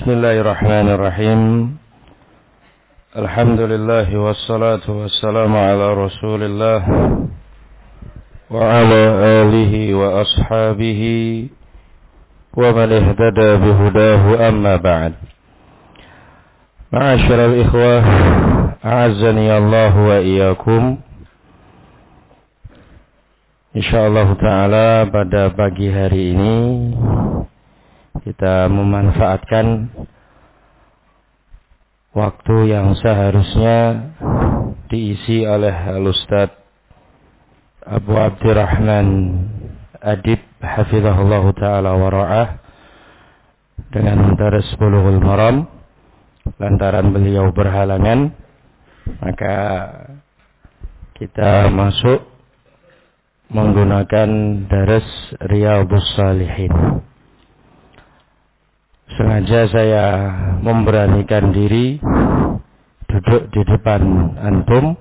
Bismillahirrahmanirrahim. Alhamdulillah wassalatu wassalamu ala Rasulillah wa ala alihi wa ashabihi wa man ihtada bihudahu amma ba'd. Ma'asyiral ikhwah, a'azzani Allah wa iyyakum. Insyaallah taala pada pagi hari ini kita memanfaatkan waktu yang seharusnya diisi oleh Al-Ustaz Abu Abdurrahman Adib hafizahullah ta'ala wa ra'ah dengan daras Bulughul Maram. Lantaran beliau berhalangan, maka kita masuk menggunakan daras Riyadhus Shalihin. Sengaja saya memberanikan diri duduk di depan antum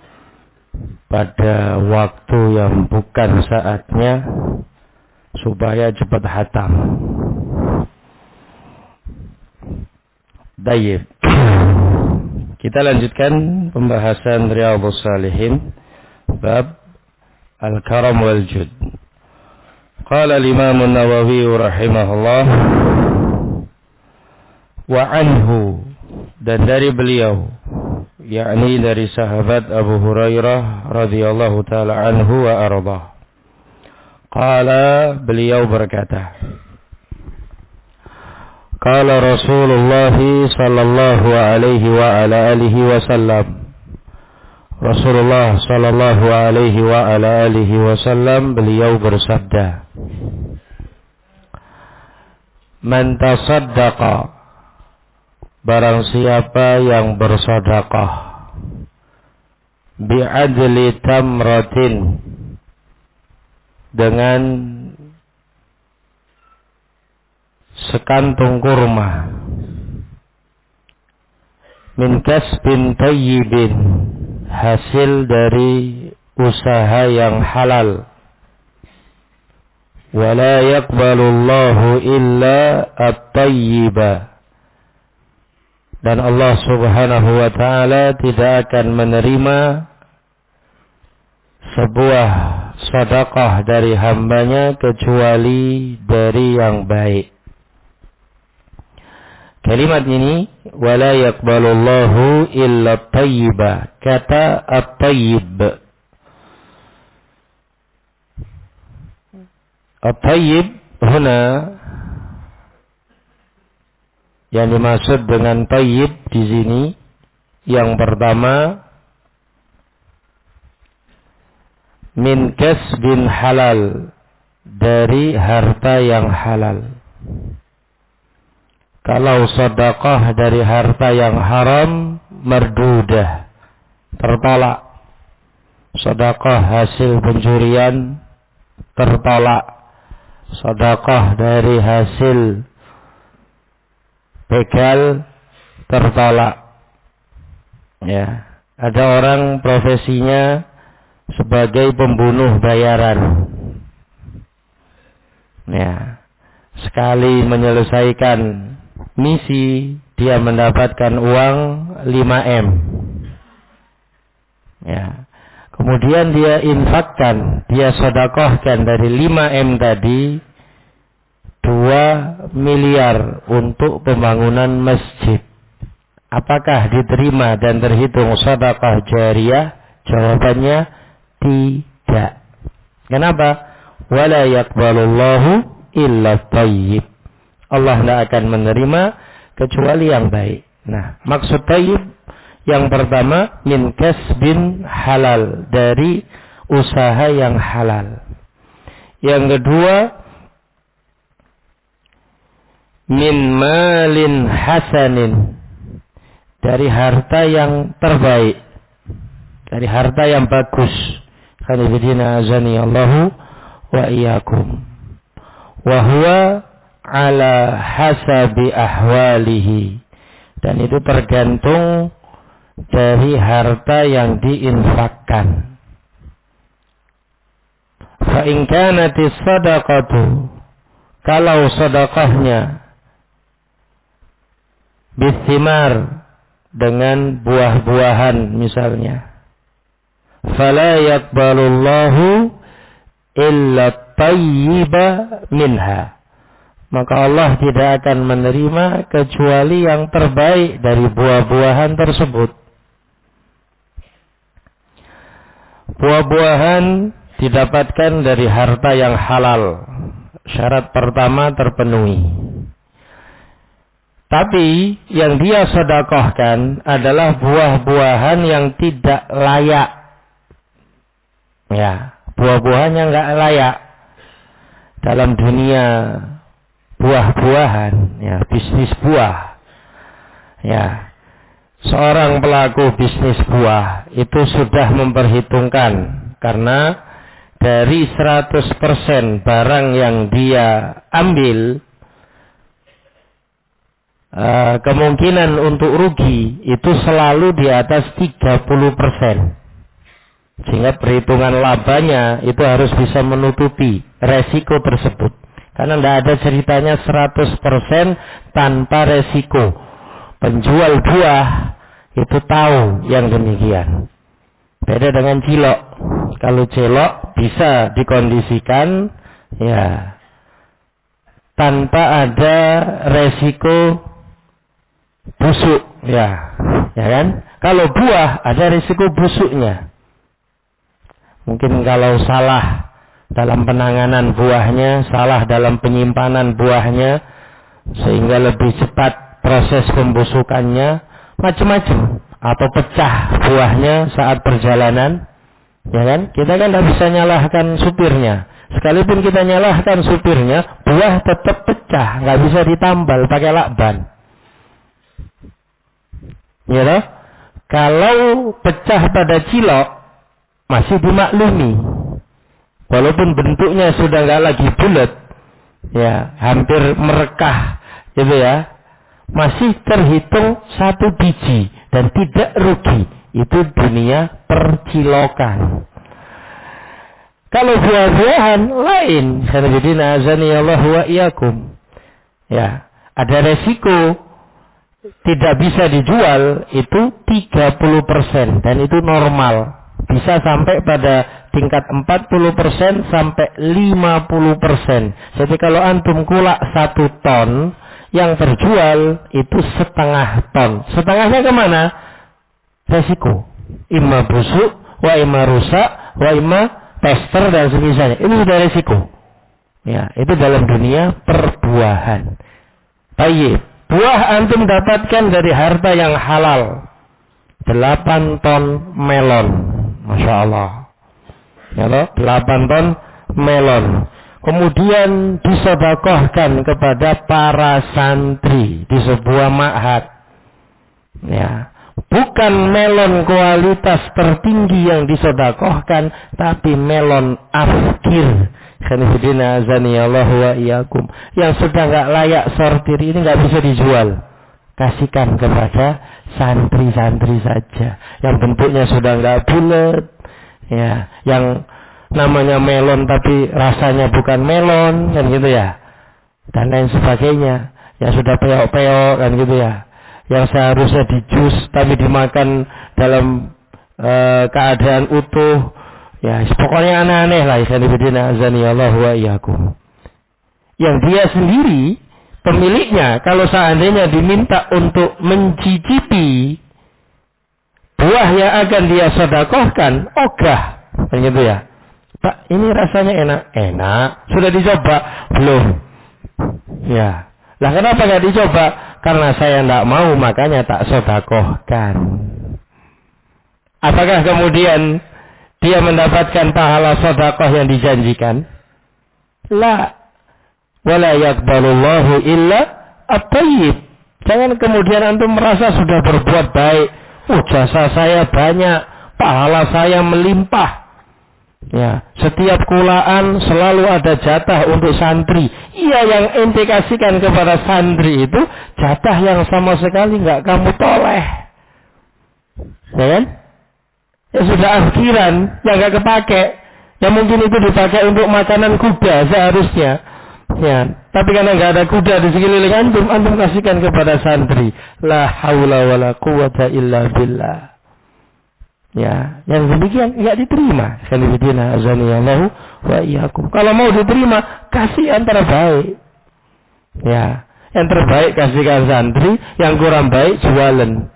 pada waktu yang bukan saatnya supaya cepat hatam. Baik. Kita lanjutkan pembahasan Riyadhus Shalihin bab Al-Karam wal Jud. Qala al-Imam An-Nawawi rahimahullah wa anhu, dan dari beliau, yakni dari sahabat Abu Hurairah radhiyallahu taala anhu wa arda. Qala, beliau berkata, qala Rasulullah sallallahu alaihi wa ala alihi wasallam. Rasulullah sallallahu alaihi wa ala alihi wasallam beliau bersabda, man tasaddaqa, barang siapa yang bersedekah, bi'adli tamratin, dengan sekantung kurma, min kasbin tayyibin, hasil dari usaha yang halal, wala yaqbalullahu illa at-tayyiba, dan Allah subhanahu wa ta'ala tidak akan menerima sebuah sedekah dari hambanya kecuali dari yang baik. Kalimat ini, wala yaqbalullahu illa at-tayyiba, kata at-tayyib. At-tayyib huna, yang dimaksud dengan tayyib di sini, yang pertama, min kasbin halal, dari harta yang halal. Kalau sedekah dari harta yang haram, mardudah, tertolak. Sedekah hasil pencurian, tertolak. Sedekah dari hasil begal, tertolak. Ya, ada orang profesinya sebagai pembunuh bayaran. Ya, sekali menyelesaikan misi, dia mendapatkan uang 5M. Ya, kemudian dia infakkan, dia sedekahkan dari 5M tadi 2 miliar untuk pembangunan masjid. Apakah diterima dan terhitung sedekah jariyah? Jawabannya tidak. Kenapa? Wala yaqbalullahu illa tayyib. Allah tidak akan menerima kecuali yang baik. Nah, maksud tayyib yang pertama, min kasbin halal, dari usaha yang halal. Yang kedua, min malin hasanin, dari harta yang terbaik, dari harta yang bagus. Khanifidina azani Allahu wa iyyakum. Wa huwa ala hasabi ahwalihi, dan itu tergantung dari harta yang diinfakkan. Fa in kanatis sadaqatu, kalau sedekahnya Bithimar, dengan buah-buahan misalnya. Fala yaqbalullahu illa tayyiba minha. Maka Allah tidak akan menerima kecuali yang terbaik dari buah-buahan tersebut. Buah-buahan didapatkan dari harta yang halal. Syarat pertama terpenuhi. Tapi yang dia sedekahkan adalah buah-buahan yang tidak layak. Ya, buah-buahan yang enggak layak. Dalam dunia buah-buahan, ya, bisnis buah. Ya. Seorang pelaku bisnis buah itu sudah memperhitungkan, karena dari 100% barang yang dia ambil, kemungkinan untuk rugi itu selalu di atas 30%. Sehingga perhitungan labanya itu harus bisa menutupi resiko tersebut. Karena tidak ada ceritanya 100% tanpa resiko. Penjual buah itu tahu yang demikian. Beda dengan cilok. Kalau cilok bisa dikondisikan, ya, tanpa ada resiko busuk, ya kan? Kalau buah ada risiko busuknya. Mungkin kalau salah dalam penanganan buahnya, salah dalam penyimpanan buahnya, sehingga lebih cepat proses pembusukannya, macam-macam. Atau pecah buahnya saat perjalanan, ya kan? Kita kan tidak bisa nyalahkan supirnya. Sekalipun kita nyalahkan supirnya, buah tetap pecah, nggak bisa ditambal pakai lakban. Ya toh? Kalau pecah pada cilok masih dimaklumi. Walaupun bentuknya sudah nggak lagi bulat, ya, hampir merekah, gitu ya, masih terhitung satu biji dan tidak rugi. Itu dunia percilokan. Kalau buah-buahan lain, sanadina azani Allah wa iyyakum, ya, ada resiko tidak bisa dijual itu 30%, dan itu normal. Bisa sampai pada tingkat 40% sampai 50%. Jadi kalau antum kulak 1 ton, yang terjual itu setengah ton. Setengahnya kemana? Resiko. Imma busuk, wa imma rusak, wa imma tester dan semisalnya. Ini sudah resiko. Ya, itu dalam dunia perbuahan. Baik, buah antum dapatkan dari harta yang halal. 8 ton melon. Masya Allah. Ya toh, 8 ton melon. Kemudian disedekahkan kepada para santri di sebuah ma'had. Ya. Bukan melon kualitas tertinggi yang disedekahkan, tapi melon afkir. Khanifidina azaniyallahu wa iyyakum. Yang sudah enggak layak sortir ini enggak bisa dijual. Kasihkan kepada santri-santri saja. Yang bentuknya sudah enggak bulat, ya, yang namanya melon tapi rasanya bukan melon, kan gitu ya, dan lain sebagainya, yang sudah peok-peok, kan gitu ya, yang seharusnya dijus tapi dimakan dalam keadaan utuh, ya, pokoknya aneh-aneh lah. Yang dia sendiri pemiliknya, kalau seandainya diminta untuk mencicipi buah yang akan dia sedekahkan, ogah, kan gitu ya. Pak, ini rasanya enak. Sudah dicoba? Belum. Ya. Lah kenapa nggak dicoba? Karena saya tidak mau, makanya tak sedekahkan. Apakah kemudian dia mendapatkan pahala sedekah yang dijanjikan? La. Wala yaqbalullahu illa at-tayyib. Jangan kemudian antum merasa sudah berbuat baik. Jasa saya banyak, pahala saya melimpah. Ya, setiap kulaan selalu ada jatah untuk santri. Iya, yang ente kasihkan kepada santri itu jatah yang sama sekali nggak kamu toleh, ya kan? Ya sudah akhiran, yang nggak kepake. Ya mungkin itu dipakai untuk makanan kuda seharusnya. Ya, Tapi karena nggak ada kuda di sekeliling antum kasihkan kepada santri. La haula wala quwata illa billah. Ya, yang demikian nggak diterima. Khalifidina azanillahu wa iyyakum. Kalau mau diterima, kasih yang terbaik. Ya, yang terbaik kasihkan santri, yang kurang baik jualan.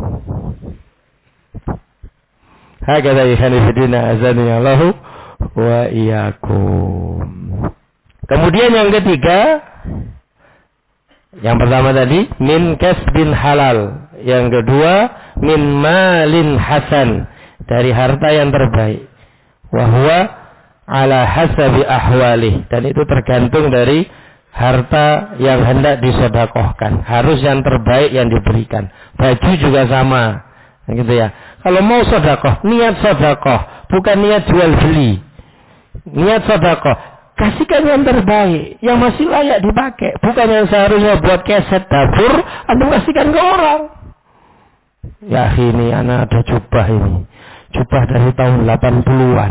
Hakadha khalifidina azanillahu wa iyyakum. Kemudian yang ketiga, yang pertama tadi min kasbin halal, yang kedua min malin hasan, dari harta yang terbaik. Wa huwa ala hasabi ahwalih, dan itu tergantung dari harta yang hendak disedekahkan. Harus yang terbaik yang diberikan. Baju juga sama, gitu ya. Kalau mau sedekah, niat sedekah, bukan niat jual beli. Niat sedekah, kasihkan yang terbaik, yang masih layak dipakai, bukan yang seharusnya buat keset dapur, antum kasihkan ke orang. Ya ini anak ada jubah ini, jubah dari tahun 80-an,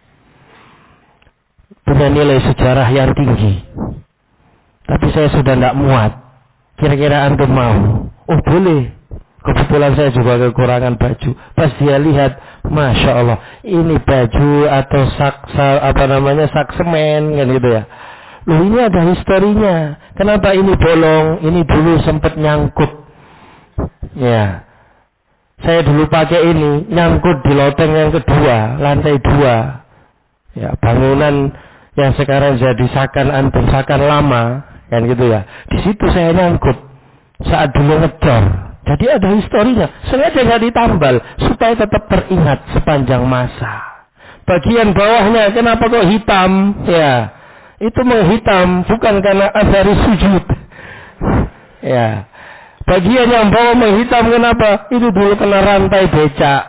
punya nilai sejarah yang tinggi, tapi saya sudah tidak muat. Kira-kira antum mau? Oh boleh. Kebetulan saya juga kekurangan baju. Pas dia lihat, Masya Allah, ini baju atau sak semen kan gitu ya. Loh ini ada historinya. Kenapa ini bolong? Ini dulu sempat nyangkut. Ya. Saya dulu pakai ini, nyangkut di loteng yang kedua, lantai 2. Ya, bangunan yang sekarang jadi sakan lama, kan gitu ya. Di situ saya nyangkut saat dulu ngecor. Jadi ada historinya. Sengaja nggak ditambal supaya tetap teringat sepanjang masa. Bagian bawahnya kenapa kok hitam? Ya, itu menghitam bukan karena dari sujud. Ya, bagian yang bawah menghitam kenapa? Itu dulu kena rantai becak.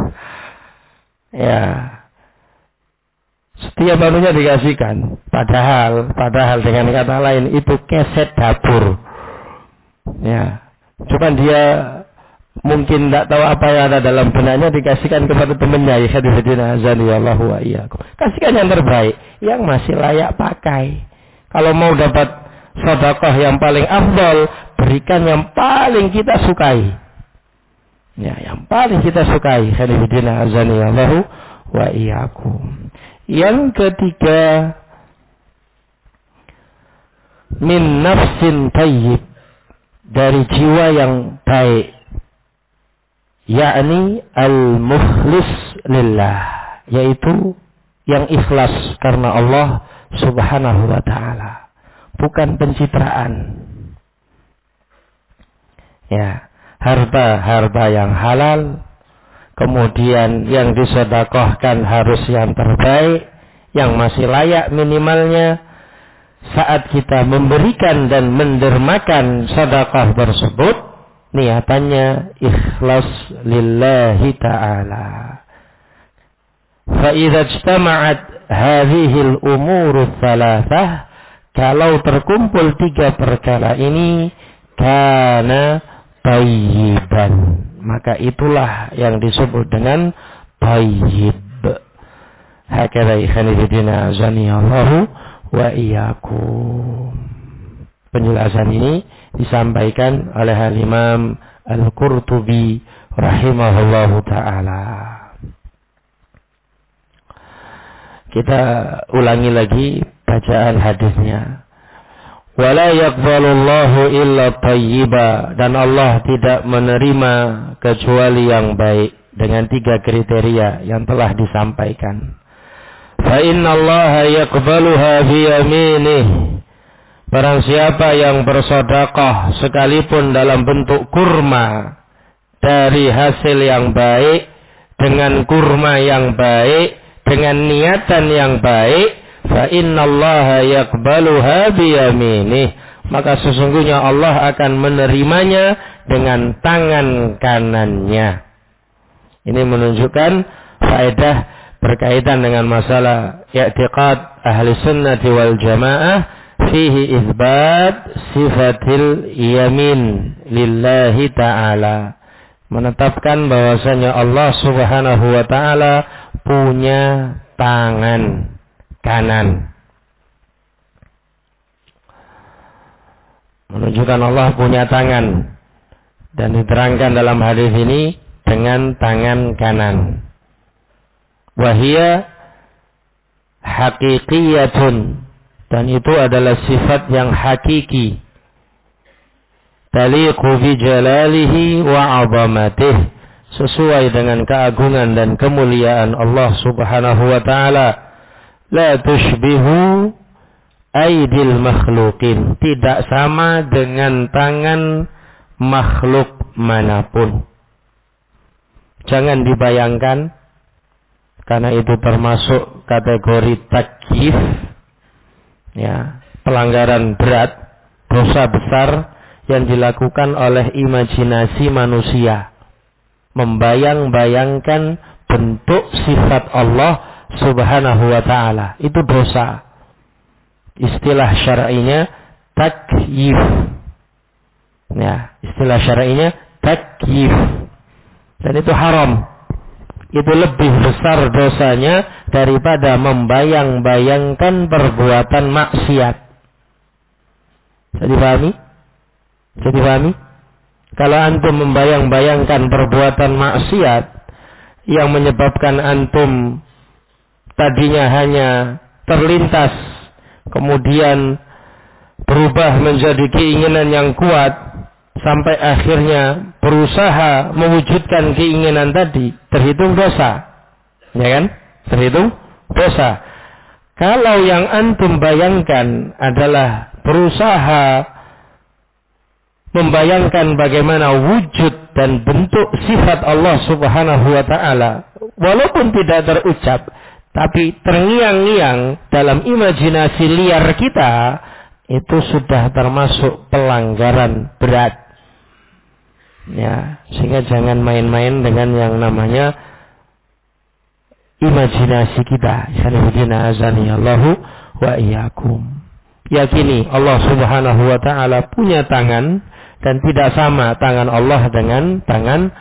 Ya, setiap anunya dikasihkan. Padahal dengan kata lain itu keset dapur. Ya. Cuma dia mungkin tidak tahu apa yang ada dalam benaknya, dikasihkan kepada temannya. Hadirin azanillahu wa iyyakum. Kasihkan yang terbaik, yang masih layak pakai. Kalau mau dapat sedekah yang paling afdal, berikan yang paling kita sukai. Ya, yang paling kita sukai. Hadirin azanillahu wa iyyakum. Yang ketiga, min nafsin tayyib, dari jiwa yang baik, yakni al-mukhlis lillah, yaitu yang ikhlas karena Allah subhanahu wa ta'ala, bukan pencitraan. Ya, harta yang halal, kemudian yang disedekahkan harus yang terbaik, yang masih layak minimalnya. Saat kita memberikan dan mendermakan sedekah tersebut, niatannya ikhlas lillahi ta'ala. Fa idza ijtama'at hadhihi al-umur ats-tsalatsah, kalau terkumpul 3 perkara ini, kana thayyiban, maka itulah yang disebut dengan thayyib. Hakadha khanifidina azanillahu wa iyyakum. Penjelasan ini disampaikan oleh Al-Imam Al-Qurtubi rahimahullahu ta'ala. Kita ulangi lagi bacaan hadisnya. Wala yaqbalullahu illa thayyiba, dan Allah tidak menerima kecuali yang baik, dengan 3 kriteria yang telah disampaikan. Fa inna Allah yaqbaluha bi yaminih, barang siapa yang bersedekah sekalipun dalam bentuk kurma dari hasil yang baik, dengan kurma yang baik, dengan niatan yang baik, fa inna Allah yaqbaluha bi yaminih, maka sesungguhnya Allah akan menerimanya dengan tangan kanannya. Ini menunjukkan faedah berkaitan dengan masalah i'tiqad ahli sunnati wal jamaah, fihi isbat sifatil yamin lillahi ta'ala, menetapkan bahwasanya Allah subhanahu wa ta'ala punya tangan kanan. menunjukkan Allah punya tangan. Dan diterangkan dalam hadis ini dengan tangan kanan. Wahia haqiqiyatun, dan itu adalah sifat yang hakiki. Taliqu bi jalalihi wa 'azamatih, sesuai dengan keagungan dan kemuliaan Allah Subhanahu wa taala. La tushbihu aidil makhluqin, tidak sama dengan tangan makhluk manapun. Jangan dibayangkan, karena itu termasuk kategori takyif, ya, pelanggaran berat, dosa besar yang dilakukan oleh imajinasi manusia, membayang-bayangkan bentuk sifat Allah Subhanahu wa taala. Itu dosa. Istilah syar'inya takyif. Ya, istilah syar'inya takyif. Dan itu haram. Itu lebih besar dosanya daripada membayang-bayangkan perbuatan maksiat. Bisa dipahami? Bisa dipahami? Kalau antum membayang-bayangkan perbuatan maksiat yang menyebabkan antum tadinya hanya terlintas, kemudian berubah menjadi keinginan yang kuat, sampai akhirnya berusaha mewujudkan keinginan tadi, terhitung dosa. Ya kan? Terhitung dosa. Kalau yang antum bayangkan adalah berusaha membayangkan bagaimana wujud dan bentuk sifat Allah Subhanahu wa taala, walaupun tidak terucap, tapi terngiang-ngiang dalam imajinasi liar kita, itu sudah termasuk pelanggaran berat. Ya, sehingga jangan main-main dengan yang namanya imajinasi kita. Allahu wa iyyakum. Yakini Allah Subhanahu wa taala punya tangan, dan tidak sama tangan Allah dengan tangan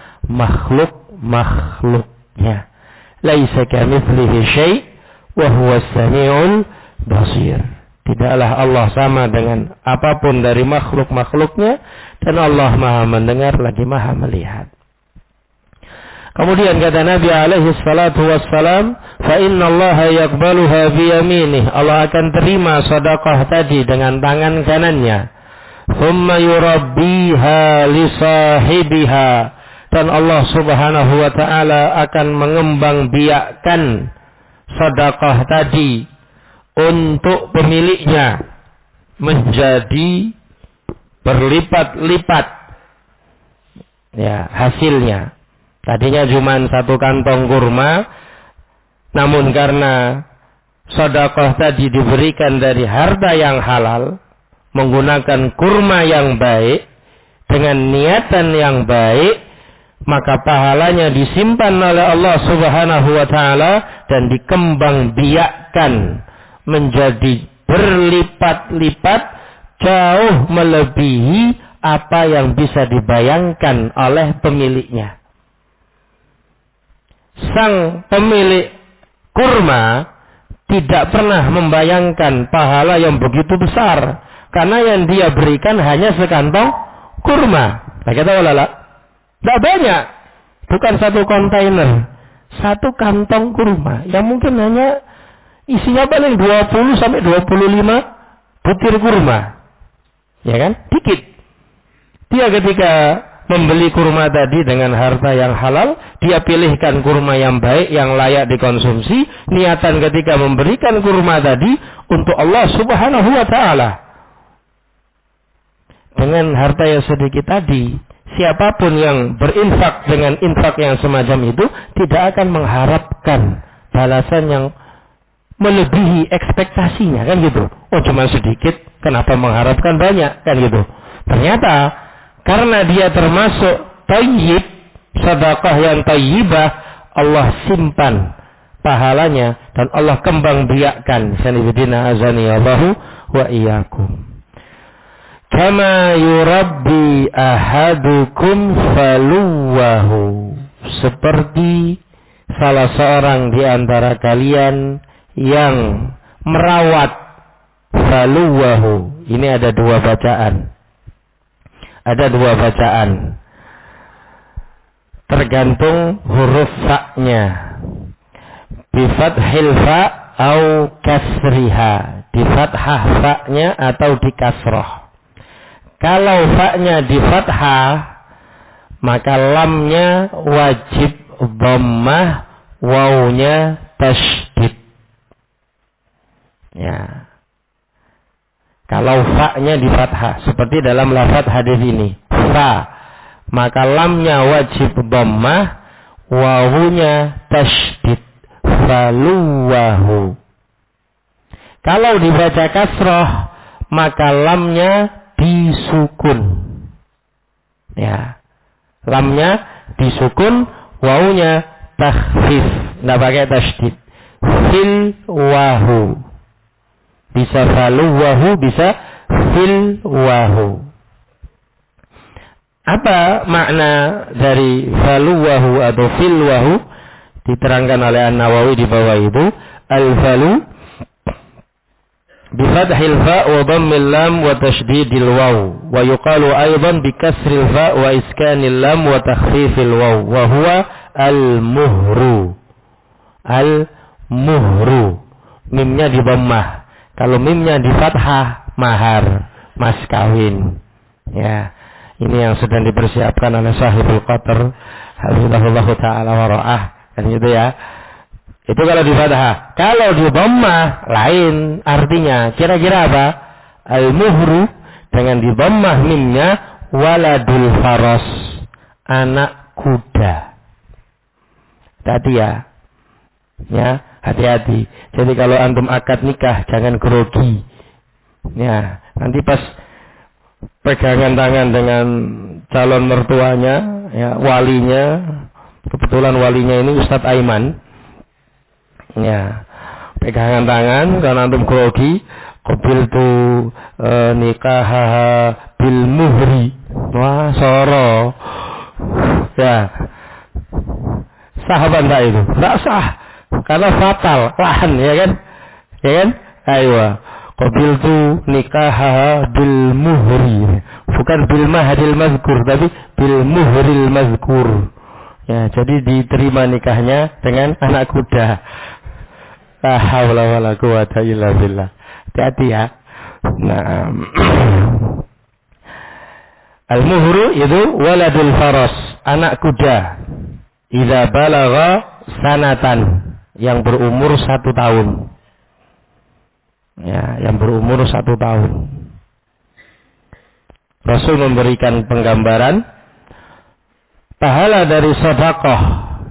makhluknya. Laisa kamitslihi syai' wa huwas samiul basir. Tidaklah Allah sama dengan apapun dari makhluk-makhluknya, dan Allah Maha mendengar lagi Maha melihat. Kemudian kata Nabi alaihi salatu wassalam, fa innallaha yaqbaluha bi yaminih. Allah akan terima sedekah tadi dengan tangan kanannya. Thumma yurabbiha li sahibiha, dan Allah Subhanahu wa taala akan mengembangbiakkan sedekah tadi untuk pemiliknya menjadi berlipat-lipat, ya, hasilnya. Tadinya cuma satu kantong kurma, namun karena sedekah tadi diberikan dari harta yang halal, menggunakan kurma yang baik, dengan niatan yang baik, maka pahalanya disimpan oleh Allah Subhanahu wa taala dan dikembangbiakkan menjadi berlipat-lipat, jauh melebihi apa yang bisa dibayangkan oleh pemiliknya. Sang pemilik kurma tidak pernah membayangkan pahala yang begitu besar, karena yang dia berikan hanya sekantong kurma. Nah, kita tidak banyak, bukan satu kontainer, satu kantong kurma yang mungkin hanya isinya paling 20 sampai 25 butir kurma. Ya kan? Dikit. Dia ketika membeli kurma tadi dengan harta yang halal, dia pilihkan kurma yang baik, yang layak dikonsumsi. Niatan ketika memberikan kurma tadi untuk Allah Subhanahu wa taala. Dengan harta yang sedikit tadi, siapapun yang berinfak dengan infak yang semacam itu tidak akan mengharapkan balasan yang melebihi ekspektasinya, kan gitu. Oh, cuma sedikit, kenapa mengharapkan banyak, kan gitu. Ternyata karena dia termasuk thayyib, sedekah yang thayyibah, Allah simpan pahalanya dan Allah kembang biakkan. Sanibidina azani Allahu wa iyyakum. Kama yurabbi ahadukum faluwahu, seperti salah seorang di antara kalian yang merawat faluwahu. Ini ada dua bacaan. ada dua bacaan. Tergantung huruf fa-nya. Bi fathil fa au kasriha. Di fathah fa-nya atau di kasroh. Kalau fa-nya di fathah, maka lamnya wajib dhammah, wawnya tasydid. Ya. Kalau fa-nya di fathah, seperti dalam lafaz hadis ini, fa, maka lamnya wajib dhammah, wawunya tasydid, faluwahu. Kalau dibaca kasroh, maka lamnya disukun. Ya, lamnya disukun, wawunya takhfif, nggak pakai tasydid. Fil wahu. Bisa faluwahu, bisa fil wahu. Apa makna dari faluwahu atau fil wahu? Diterangkan oleh An-Nawawi di bawah itu. Al-falu bifathil fa wa dhammil lam wa tasydidil waw. Wa yuqalu aydan bikasril fa wa iskanil lam wa takhfifil waw. Wa huwa al-muhru. Al-muhru. Mimnya di dhammah. Kalau mimnya di fathah, mahar, mas kawin. Ya, ini yang sedang dipersiapkan oleh Sahibul Qadr, hafizahullah taala wa ra'ah, kan gitu ya. Itu kalau di fathah. Kalau di dhammah lain artinya. Kira-kira apa? Al-muhru dengan di dhammah mimnya waladul faras, anak kuda. Tadi ya. Ya, hati-hati. Jadi kalau antum akad nikah jangan grogi. Ya, nanti pas pegangan tangan dengan calon mertuanya, ya, walinya. Kebetulan walinya ini Ustadz Aiman. Ya, pegangan tangan kalau antum grogi, qabiltu nikah bil muhri. Wah, soro. Ya. Sah apa enggak itu? Enggak sah. Karena fatal, lahan, ya kan? Ya kan? Ayo. Qabiltu nikah bil muhri. Bukan bil mahadil mazkur, tapi bil muhril mazkur. Ya, jadi diterima nikahnya dengan anak kuda. La haula wala quwata illa billah. Hati-hati ya. Nah. Al-muhru itu waladul faras, anak kuda. Idza balagha sanatan, yang berumur 1 tahun. Ya, yang berumur 1 tahun. Rasul memberikan penggambaran pahala dari sedekah.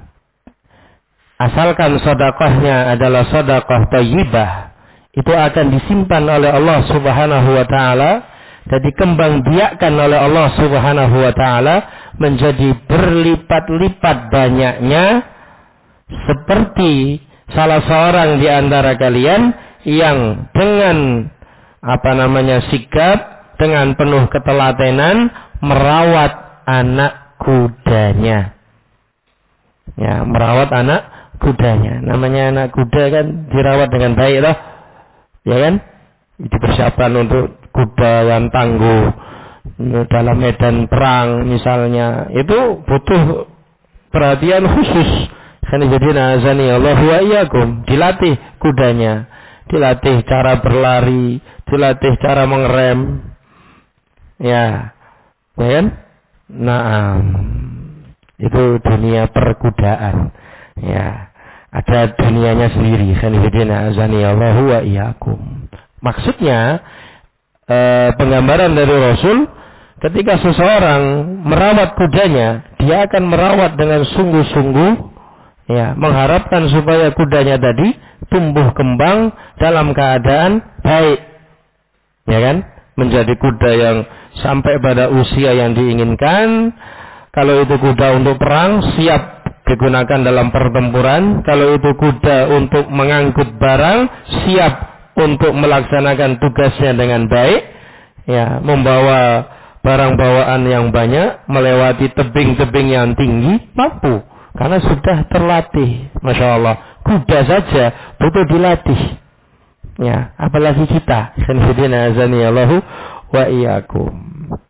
Asalkan sedekahnya adalah sedekah thayyibah, itu akan disimpan oleh Allah Subhanahu wa taala dan dikembang biakkan oleh Allah Subhanahu wa taala menjadi berlipat-lipat banyaknya, seperti salah seorang di antara kalian yang dengan sikap, dengan penuh ketelatenan merawat anak kudanya. Ya, merawat anak kudanya. Namanya anak kuda kan dirawat dengan baik loh. Ya kan? Dipersiapkan untuk kuda yang tangguh dalam medan perang misalnya. Itu butuh perhatian khusus. Khanifidina azani Allah wa iyyakum. Dilatih kudanya, dilatih cara berlari, dilatih cara mengerem. Ya. Ya kan? Nah, itu dunia perkudaan. Ya, ada dunianya sendiri. Khanifidina azani Allah wa iyyakum. Maksudnya penggambaran dari Rasul, ketika seseorang merawat kudanya, dia akan merawat dengan sungguh-sungguh, ya, mengharapkan supaya kudanya tadi tumbuh kembang dalam keadaan baik, ya kan, menjadi kuda yang sampai pada usia yang diinginkan. Kalau itu kuda untuk perang, siap digunakan dalam pertempuran. Kalau itu kuda untuk mengangkut barang, siap untuk melaksanakan tugasnya dengan baik, ya, membawa barang bawaan yang banyak, melewati tebing-tebing yang tinggi, mampu, karena sudah terlatih. Masya Allah, kuda saja butuh dilatih, ya, apalagi kita. Khanifidina azani Allahu wa iyyakum.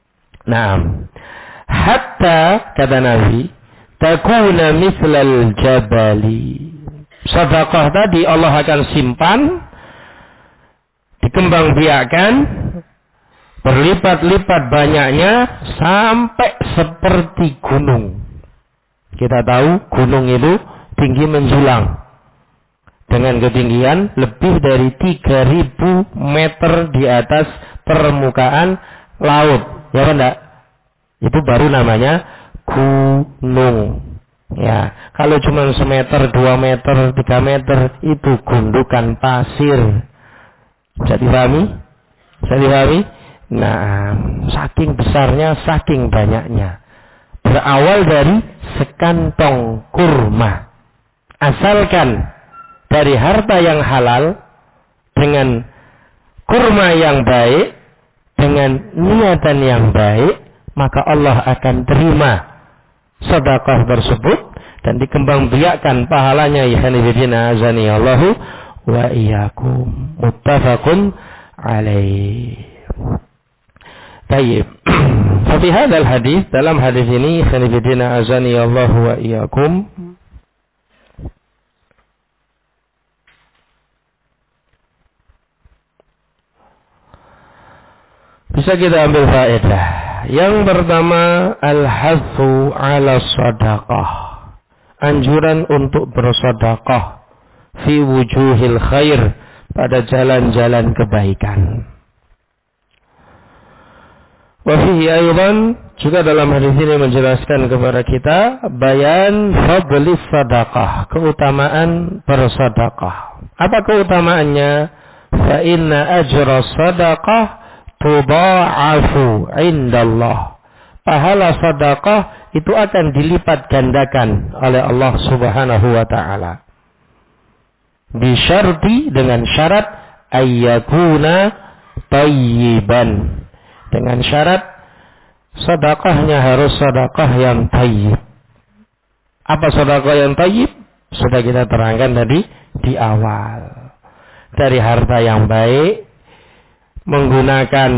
Naam. Hatta kata Nabi, takuna mislal jabali. Sedekah tadi Allah akan simpan, dikembangbiakkan, berlipat-lipat banyaknya sampai seperti gunung. Kita tahu gunung itu tinggi menjulang dengan ketinggian lebih dari 3.000 meter di atas permukaan laut. Ya enggak? Itu baru namanya gunung. Ya, kalau cuma semeter, 2 meter, 3 meter itu gundukan pasir. Bisa dipahami? Bisa dipahami? Nah, saking besarnya, saking banyaknya. Berawal dari sekantong kurma. Asalkan dari harta yang halal, dengan kurma yang baik, dengan niatan yang baik, maka Allah akan terima sedekah tersebut dan dikembangbiakkan pahalanya. Ikhwanifidina azani Allahu wa iyyakum. Muttafaqun alaih. Baik. Fi hadzal hadis, dalam hadis ini ikhwanifidina azani Allahu wa iyyakum, bisa kita ambil faedah. Yang pertama, al-hathu ala sadaqah. Anjuran untuk bersedekah fi wujuhil khair, pada jalan-jalan kebaikan. Wa fihi aydan, juga dalam hadis ini menjelaskan kepada kita bayan fadlis sadaqah, keutamaan bersedekah. Apa keutamaannya? Fa inna ajra sadaqah tudha'afu indallah. Pahala sedekah itu akan dilipat gandakan oleh Allah Subhanahu wa taala. Bisyarti, dengan syarat ayyakuna tayyiban. Dengan syarat sedekahnya harus sedekah yang tayyib. Apa sedekah yang tayyib? Sudah kita terangkan tadi di awal. Dari harta yang baik, menggunakan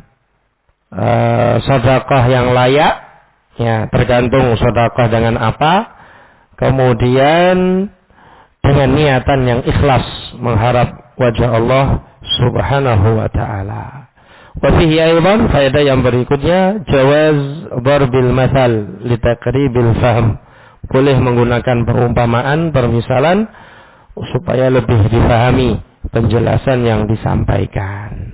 sedekah yang layak, ya tergantung sedekah dengan apa. Kemudian dengan niatan yang ikhlas, mengharap wajah Allah Subhanahu wa taala. Wa fihi aydan, faedah yang berikutnya, jawaz darbil mathal li taqribil fahm. Boleh menggunakan perumpamaan, permisalan supaya lebih difahami penjelasan yang disampaikan.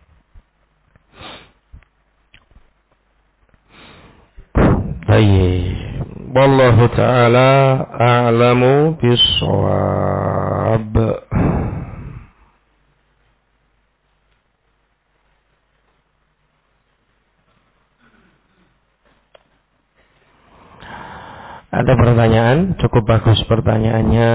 Baik, wallahu ta'ala a'lamu bis-shawab. Ada pertanyaan? Cukup bagus pertanyaannya.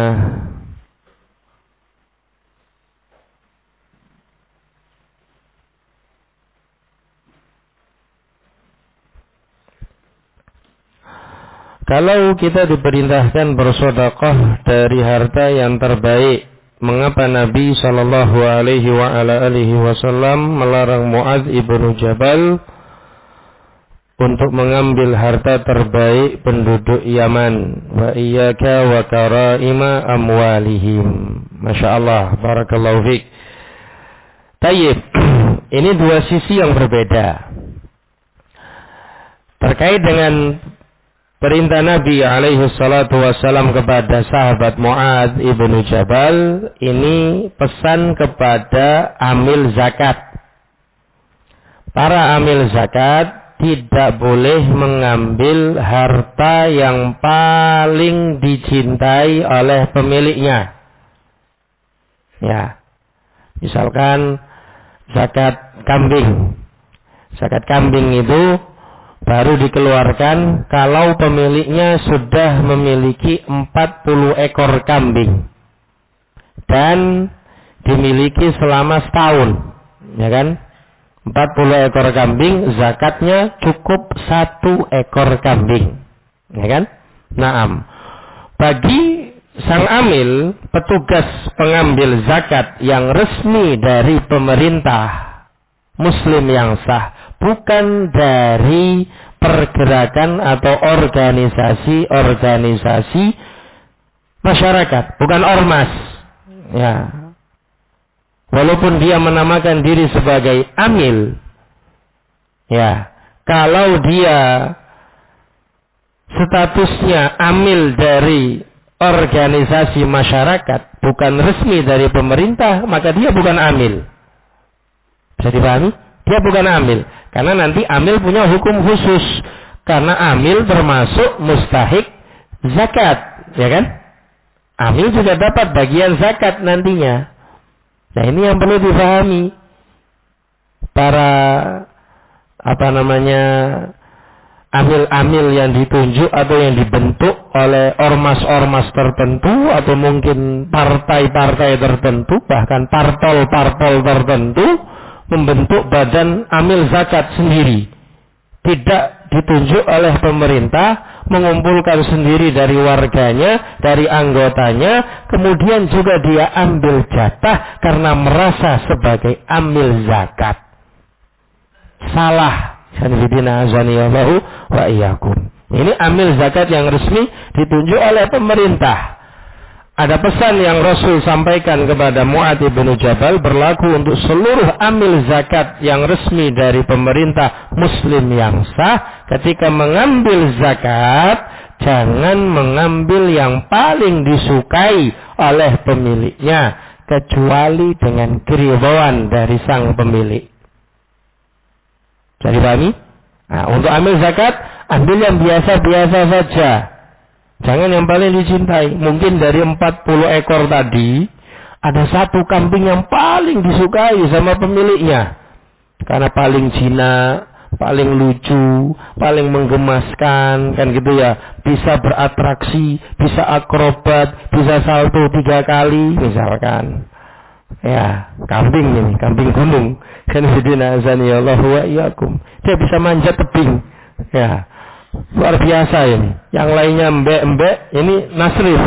Kalau kita diperintahkan bersedekah dari harta yang terbaik, mengapa Nabi sallallahu alaihi wasallam melarang Muadz ibnu Jabal untuk mengambil harta terbaik penduduk Yaman? Wa iyyaka wa karaima amwalihim. Masya Allah, barakallahu fiik. Tayyib, ini dua sisi yang berbeda. Terkait dengan perintah Nabi alaihi salatu wassalam kepada sahabat Muadz ibnu Jabal, ini pesan kepada amil zakat. Para amil zakat tidak boleh mengambil harta yang paling dicintai oleh pemiliknya. Ya, misalkan zakat kambing. Zakat kambing itu baru dikeluarkan kalau pemiliknya sudah memiliki 40 ekor kambing dan dimiliki selama setahun, ya kan? 40 ekor kambing, zakatnya cukup 1 ekor kambing, ya kan? Naam. Bagi sang amil, petugas pengambil zakat yang resmi dari pemerintah Muslim yang sah, bukan dari pergerakan atau organisasi masyarakat, bukan ormas. Ya. Walaupun dia menamakan diri sebagai amil, ya, kalau dia statusnya amil dari organisasi masyarakat, bukan resmi dari pemerintah, maka dia bukan amil. Bisa dipahami? Dia bukan amil. Karena nanti amil punya hukum khusus. Karena amil termasuk mustahik zakat. Ya kan? Amil juga dapat bagian zakat nantinya. Nah ini yang perlu dipahami. Para amil-amil yang ditunjuk atau yang dibentuk oleh ormas-ormas tertentu atau mungkin partai-partai tertentu, bahkan parpol-parpol tertentu membentuk badan amil zakat sendiri. Tidak ditunjuk oleh pemerintah, mengumpulkan sendiri dari warganya, dari anggotanya, kemudian juga dia ambil jatah karena merasa sebagai amil zakat. Salah. Sanibidina azaniyallahu wa iyyakum. Ini amil zakat yang resmi ditunjuk oleh pemerintah. Ada pesan yang Rasul sampaikan kepada Mu'adz bin Jabal, berlaku untuk seluruh amil zakat yang resmi dari pemerintah muslim yang sah. Ketika mengambil zakat, jangan mengambil yang paling disukai oleh pemiliknya, kecuali dengan keridhaan dari sang pemilik. Jadi pahami? Nah, untuk ambil zakat, ambil yang biasa-biasa saja. Jangan yang paling dicintai. Mungkin dari 40 ekor tadi, ada satu kambing yang paling disukai sama pemiliknya. Karena paling jinak, paling lucu, paling menggemaskan, kan gitu ya. Bisa beratraksi, bisa akrobat, bisa salto 3 kali, misalkan. Ya, kambing ini, kambing gunung. Kan bidina azaniyallahu wa iyyakum. Dia bisa manjat tebing. Ya. Luar biasa ini. Yang lainnya embek-embek, ini nasrif.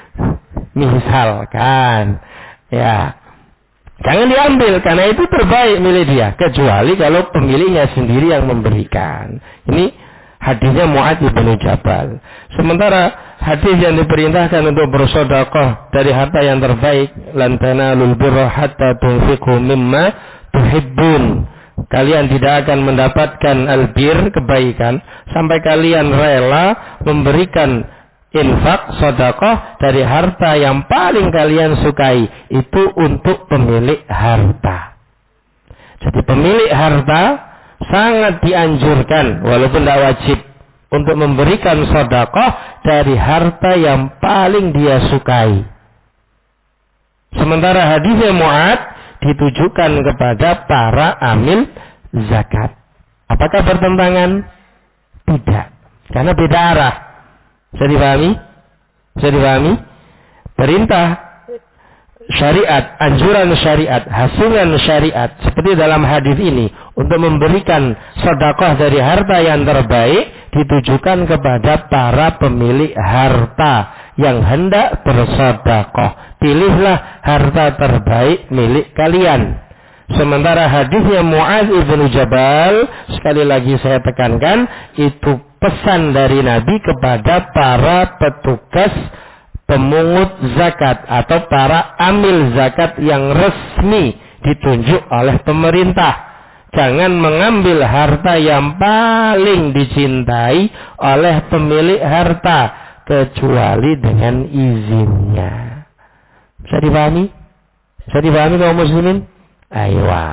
Misalkan. Ya. Jangan diambil karena itu terbaik milik dia, kecuali kalau pemiliknya sendiri yang memberikan. Ini hadisnya Mu'adz bin Jabal. Sementara hadis yang diperintahkan untuk bersedekah dari harta yang terbaik, lan tanalul birra hatta tunfiqu mimma tuhibbun. Kalian tidak akan mendapatkan albir, kebaikan, sampai kalian rela memberikan infak, sedekah dari harta yang paling kalian sukai. Itu untuk pemilik harta. Jadi pemilik harta sangat dianjurkan, walaupun tidak wajib, untuk memberikan sedekah dari harta yang paling dia sukai. Sementara hadisnya Mu'adz ditujukan kepada para amil zakat. Apakah bertentangan? Tidak. Karena beda arah. Bisa dipahami? Bisa dipahami? Perintah syariat, anjuran syariat, hasilnya syariat, seperti dalam hadis ini, untuk memberikan sedekah dari harta yang terbaik, ditujukan kepada para pemilik harta yang hendak bersedekah. Pilihlah harta terbaik milik kalian. Sementara hadisnya Mu'adz bin Jabal, sekali lagi saya tekankan, itu pesan dari Nabi kepada para petugas pemungut zakat atau para amil zakat yang resmi ditunjuk oleh pemerintah. Jangan mengambil harta yang paling dicintai oleh pemilik harta, kecuali dengan izinnya. Bisa dipahami? Bisa dipahami kaum muslimin? Aywa.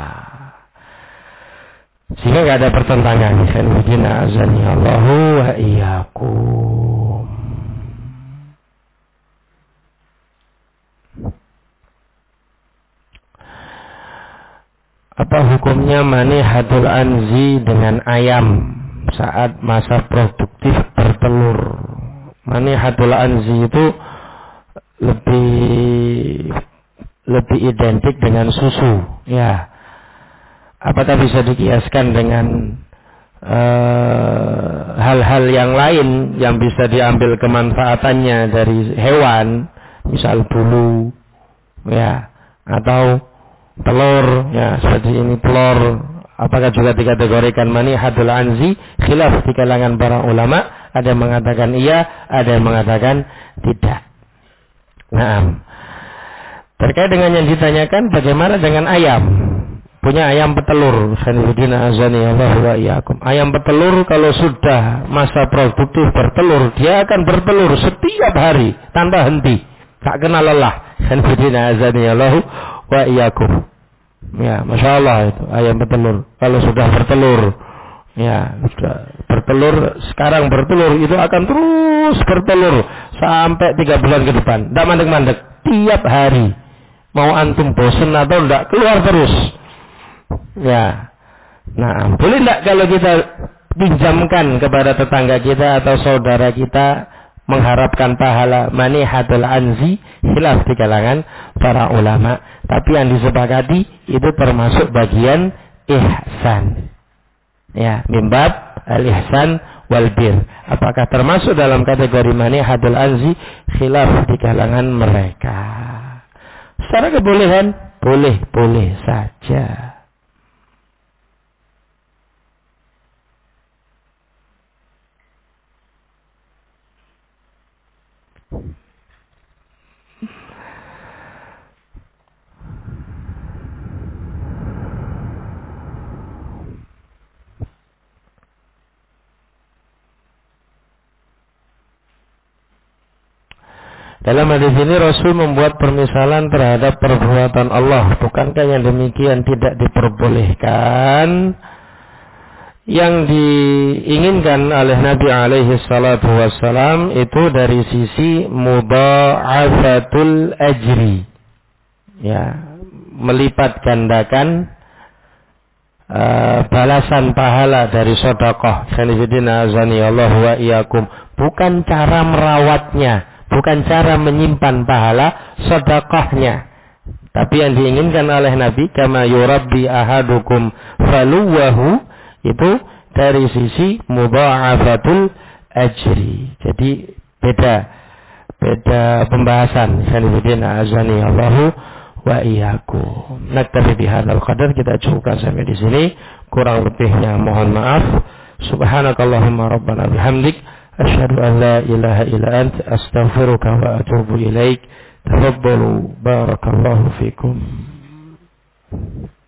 Sehingga tidak ada pertentangan. Sanibidina azanillahu wa iyyakum. Apa hukumnya manihadul anzi dengan ayam saat masa produktif bertelur? Manihadul anzi itu lebih identik dengan susu, ya. Apakah bisa dikiaskan dengan hal-hal yang lain yang bisa diambil kemanfaatannya dari hewan, misal bulu, ya, atau telur, ya, seperti ini telur Apakah juga dikategorikan manihatul anzi? Khilaf di kalangan para ulama. Ada yang mengatakan iya, ada yang mengatakan tidak. Nah, terkait dengan yang ditanyakan, bagaimana dengan ayam? Punya ayam petelur. Sanidina azani Allah wa iyyakum. Ayam petelur kalau sudah masa produktif bertelur, dia akan bertelur setiap hari tanpa henti. Tak kenal lelah. Sanidina azani Allah wa iyyakum. Ya, Masya Allah itu ayam petelur. Kalau sudah bertelur, ya sudah bertelur, sekarang bertelur itu akan terus bertelur sampai 3 bulan ke depan. Tidak mandek-mandek, tiap hari. Mau antum bosen atau tidak, keluar terus. Ya, nah boleh tidak kalau kita pinjamkan kepada tetangga kita atau saudara kita mengharapkan pahala manihatul anzi? Khilaf di kalangan para ulama, tapi yang disepakati itu termasuk bagian ihsan. Ya, mimbab al-ihsan wal bir. Apakah termasuk dalam kategori manihatul anzi? Khilaf di kalangan mereka. Secara kebolehan, boleh-boleh saja. Dalam hadis ini Rasul membuat permisalan terhadap perbuatan Allah. Bukankah yang demikian tidak diperbolehkan? Yang diinginkan oleh Nabi alaihi salatu wassalam itu dari sisi mudha'afatul ajri. Ya, melipat gandakan balasan pahala dari sedekah. Sanidina azani Allah wa iyyakum. Bukan cara merawatnya, bukan cara menyimpan pahala sedekahnya, tapi yang diinginkan oleh Nabi kama yurabbi ahadukum faluwahu, itu dari sisi mudha'afatul ajri. Jadi beda pembahasan. Sanidina azani Allahu wa iyyakum. Naktafi bihadzal qadar, kita cukupkan sampai di sini. Kurang lebihnya mohon maaf. Subhanakallahumma rabbana bihamdik asyhadu an la ilaha illa anta astaghfiruka wa atubu ilaik. Tafaddalu barakallahu fikum.